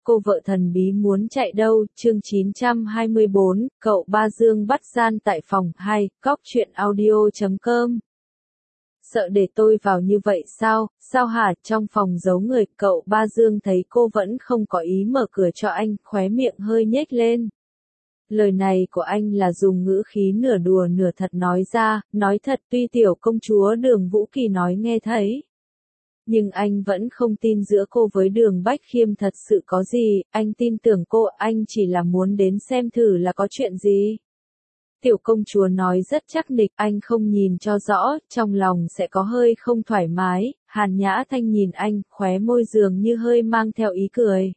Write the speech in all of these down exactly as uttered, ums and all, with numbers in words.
cô vợ thần bí muốn chạy đâu, chương chín trăm hai mươi bốn, cậu Ba Dương bắt gian tại phòng hai, cóc truyện audio chấm com. Sợ để tôi vào như vậy sao, sao hả, trong phòng giấu người, cậu Ba Dương thấy cô vẫn không có ý mở cửa cho anh, khóe miệng hơi nhếch lên. Lời này của anh là dùng ngữ khí nửa đùa nửa thật nói ra, nói thật tuy tiểu công chúa Đường Vũ Kỳ nói nghe thấy. Nhưng anh vẫn không tin giữa cô với Đường Bách Khiêm thật sự có gì, anh tin tưởng cô, anh chỉ là muốn đến xem thử là có chuyện gì. Tiểu công chúa nói rất chắc nịch, anh không nhìn cho rõ, trong lòng sẽ có hơi không thoải mái, Hàn Nhã Thanh nhìn anh, khóe môi dường như hơi mang theo ý cười.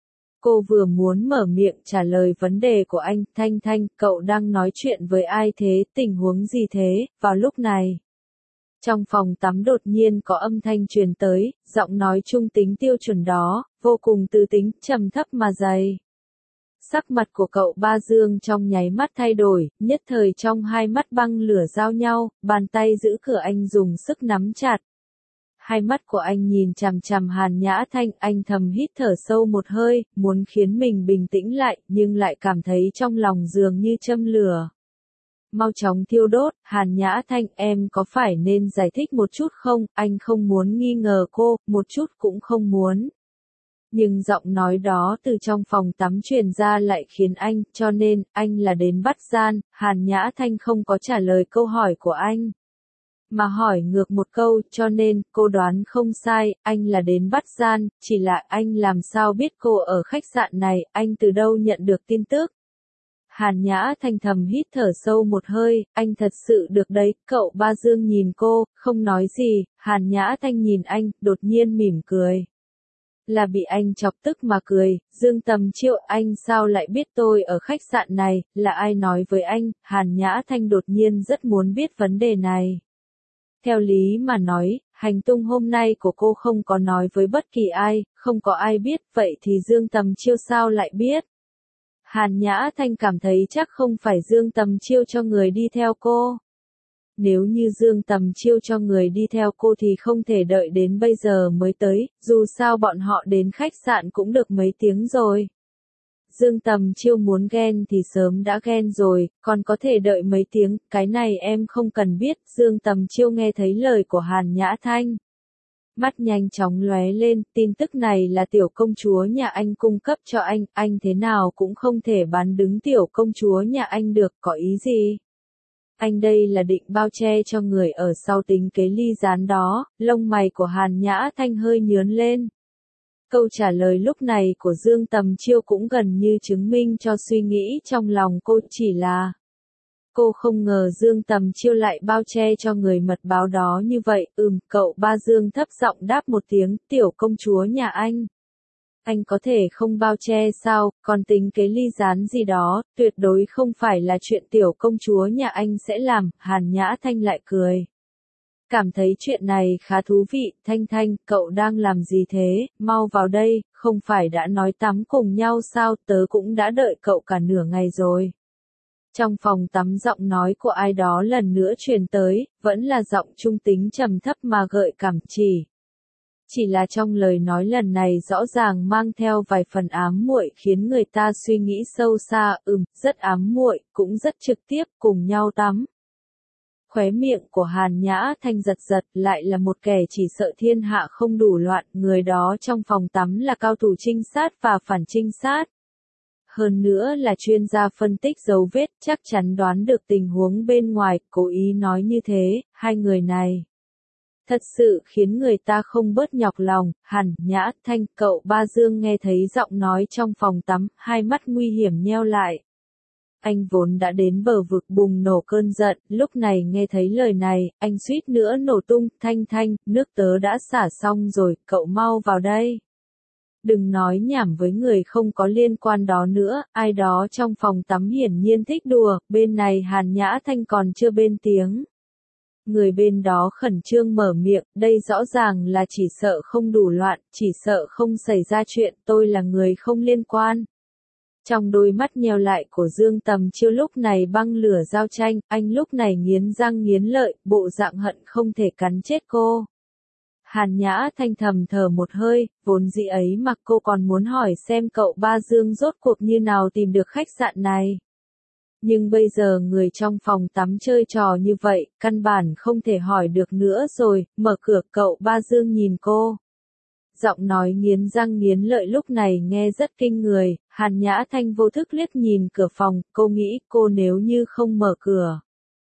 Cô vừa muốn mở miệng trả lời vấn đề của anh, Thanh Thanh, cậu đang nói chuyện với ai thế, tình huống gì thế, vào lúc này. Trong phòng tắm đột nhiên có âm thanh truyền tới, giọng nói trung tính tiêu chuẩn đó, vô cùng từ tính, trầm thấp mà dày. Sắc mặt của cậu Ba Dương trong nháy mắt thay đổi, nhất thời trong hai mắt băng lửa giao nhau, bàn tay giữ cửa anh dùng sức nắm chặt. Hai mắt của anh nhìn chằm chằm Hàn Nhã Thanh, anh thầm hít thở sâu một hơi, muốn khiến mình bình tĩnh lại, nhưng lại cảm thấy trong lòng dường như châm lửa. Mau chóng thiêu đốt, Hàn Nhã Thanh, em có phải nên giải thích một chút không, anh không muốn nghi ngờ cô, một chút cũng không muốn. Nhưng giọng nói đó từ trong phòng tắm truyền ra lại khiến anh, cho nên, anh là đến bắt gian, Hàn Nhã Thanh không có trả lời câu hỏi của anh. Mà hỏi ngược một câu, cho nên, cô đoán không sai, anh là đến bắt gian, chỉ là anh làm sao biết cô ở khách sạn này, anh từ đâu nhận được tin tức. Hàn Nhã Thanh thầm hít thở sâu một hơi, anh thật sự được đấy, cậu Ba Dương nhìn cô, không nói gì, Hàn Nhã Thanh nhìn anh, đột nhiên mỉm cười. Là bị anh chọc tức mà cười, Dương Tầm Chiêu, anh sao lại biết tôi ở khách sạn này, là ai nói với anh, Hàn Nhã Thanh đột nhiên rất muốn biết vấn đề này. Theo lý mà nói, hành tung hôm nay của cô không có nói với bất kỳ ai, không có ai biết, vậy thì Dương Tầm Chiêu sao lại biết? Hàn Nhã Thanh cảm thấy chắc không phải Dương Tầm Chiêu cho người đi theo cô. Nếu như Dương Tầm Chiêu cho người đi theo cô thì không thể đợi đến bây giờ mới tới, dù sao bọn họ đến khách sạn cũng được mấy tiếng rồi. Dương Tầm Chiêu muốn ghen thì sớm đã ghen rồi, còn có thể đợi mấy tiếng, cái này em không cần biết, Dương Tầm Chiêu nghe thấy lời của Hàn Nhã Thanh. Mắt nhanh chóng lóe lên, tin tức này là tiểu công chúa nhà anh cung cấp cho anh, anh thế nào cũng không thể bán đứng tiểu công chúa nhà anh được, có ý gì? Anh đây là định bao che cho người ở sau tính kế ly gián đó, lông mày của Hàn Nhã Thanh hơi nhướng lên. Câu trả lời lúc này của Dương Tầm Chiêu cũng gần như chứng minh cho suy nghĩ trong lòng cô, chỉ là cô không ngờ Dương Tầm Chiêu lại bao che cho người mật báo đó như vậy, ừm, cậu Ba Dương thấp giọng đáp một tiếng, tiểu công chúa nhà anh. Anh có thể không bao che sao, còn tính kế ly gián gì đó, tuyệt đối không phải là chuyện tiểu công chúa nhà anh sẽ làm, Hàn Nhã Thanh lại cười. Cảm thấy chuyện này khá thú vị, Thanh Thanh, cậu đang làm gì thế, mau vào đây, không phải đã nói tắm cùng nhau sao, tớ cũng đã đợi cậu cả nửa ngày rồi. Trong phòng tắm giọng nói của ai đó lần nữa truyền tới, vẫn là giọng trung tính trầm thấp mà gợi cảm chỉ. Chỉ là trong lời nói lần này rõ ràng mang theo vài phần ám muội khiến người ta suy nghĩ sâu xa, ừm, rất ám muội, cũng rất trực tiếp, cùng nhau tắm. Khóe miệng của Hàn Nhã Thanh giật giật, lại là một kẻ chỉ sợ thiên hạ không đủ loạn, người đó trong phòng tắm là cao thủ trinh sát và phản trinh sát. Hơn nữa là chuyên gia phân tích dấu vết, chắc chắn đoán được tình huống bên ngoài, cố ý nói như thế, hai người này. Thật sự khiến người ta không bớt nhọc lòng, Hàn Nhã Thanh, cậu Ba Dương nghe thấy giọng nói trong phòng tắm, hai mắt nguy hiểm nheo lại. Anh vốn đã đến bờ vực bùng nổ cơn giận, lúc này nghe thấy lời này, anh suýt nữa nổ tung, Thanh Thanh, nước tớ đã xả xong rồi, cậu mau vào đây. Đừng nói nhảm với người không có liên quan đó nữa, ai đó trong phòng tắm hiển nhiên thích đùa, bên này Hàn Nhã Thanh còn chưa bên tiếng. Người bên đó khẩn trương mở miệng, đây rõ ràng là chỉ sợ không đủ loạn, chỉ sợ không xảy ra chuyện, tôi là người không liên quan. Trong đôi mắt nheo lại của Dương Tầm Chiêu lúc này băng lửa giao tranh, anh lúc này nghiến răng nghiến lợi, bộ dạng hận không thể cắn chết cô. Hàn Nhã Thanh thầm thở một hơi, vốn dĩ ấy mà cô còn muốn hỏi xem cậu Ba Dương rốt cuộc như nào tìm được khách sạn này. Nhưng bây giờ người trong phòng tắm chơi trò như vậy, căn bản không thể hỏi được nữa rồi, mở cửa cậu Ba Dương nhìn cô. Giọng nói nghiến răng nghiến lợi lúc này nghe rất kinh người, Hàn Nhã Thanh vô thức liếc nhìn cửa phòng, cô nghĩ cô nếu như không mở cửa.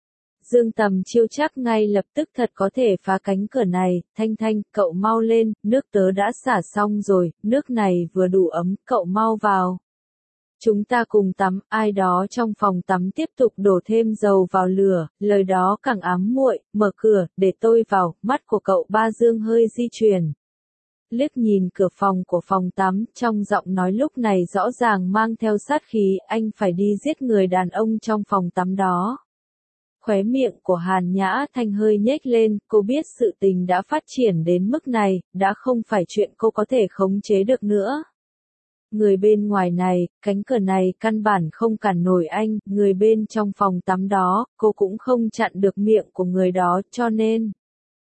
Dương Tầm Chiêu chắc ngay lập tức thật có thể phá cánh cửa này, Thanh Thanh, cậu mau lên, nước tớ đã xả xong rồi, nước này vừa đủ ấm, cậu mau vào. Chúng ta cùng tắm, ai đó trong phòng tắm tiếp tục đổ thêm dầu vào lửa, lời đó càng ám muội, mở cửa, để tôi vào, mắt của cậu Ba Dương hơi di chuyển. Liếc nhìn cửa phòng của phòng tắm, trong giọng nói lúc này rõ ràng mang theo sát khí, anh phải đi giết người đàn ông trong phòng tắm đó. Khóe miệng của Hàn Nhã Thanh hơi nhếch lên, cô biết sự tình đã phát triển đến mức này, đã không phải chuyện cô có thể khống chế được nữa. Người bên ngoài này, cánh cửa này căn bản không cản nổi anh, người bên trong phòng tắm đó, cô cũng không chặn được miệng của người đó, cho nên.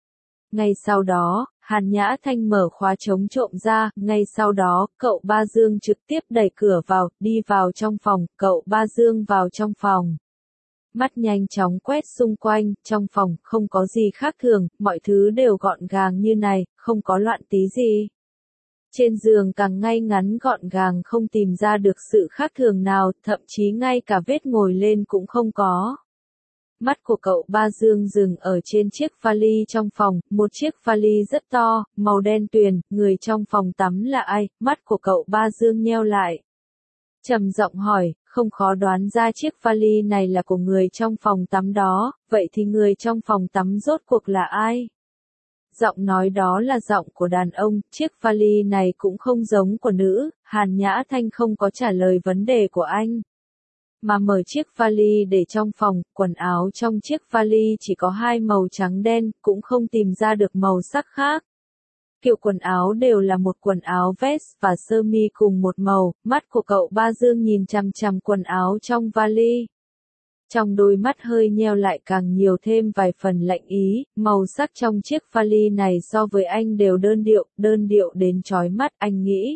Ngay sau đó, Hàn Nhã Thanh mở khóa chống trộm ra, ngay sau đó, cậu Ba Dương trực tiếp đẩy cửa vào, đi vào trong phòng, cậu Ba Dương vào trong phòng. Mắt nhanh chóng quét xung quanh, trong phòng không có gì khác thường, mọi thứ đều gọn gàng như này, không có loạn tí gì. Trên giường càng ngay ngắn gọn gàng không tìm ra được sự khác thường nào, thậm chí ngay cả vết ngồi lên cũng không có. Mắt của cậu Ba Dương dừng ở trên chiếc vali trong phòng, một chiếc vali rất to, màu đen tuyền, người trong phòng tắm là ai, mắt của cậu Ba Dương nheo lại. Trầm giọng hỏi, không khó đoán ra chiếc vali này là của người trong phòng tắm đó, vậy thì người trong phòng tắm rốt cuộc là ai? Giọng nói đó là giọng của đàn ông, chiếc vali này cũng không giống của nữ, Hàn Nhã Thanh không có trả lời vấn đề của anh. Mà mở chiếc vali để trong phòng, quần áo trong chiếc vali chỉ có hai màu trắng đen, cũng không tìm ra được màu sắc khác. Kiểu quần áo đều là một quần áo vest và sơ mi cùng một màu, mắt của cậu Ba Dương nhìn chằm chằm quần áo trong vali. Trong đôi mắt hơi nheo lại càng nhiều thêm vài phần lạnh ý, màu sắc trong chiếc vali này so với anh đều đơn điệu, đơn điệu đến chói mắt, anh nghĩ.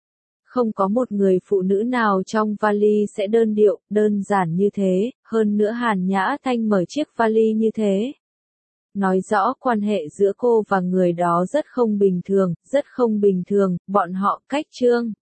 Không có một người phụ nữ nào trong vali sẽ đơn điệu, đơn giản như thế, hơn nữa Hàn Nhã Thanh mở chiếc vali như thế. Nói rõ quan hệ giữa cô và người đó rất không bình thường, rất không bình thường, bọn họ cách trương.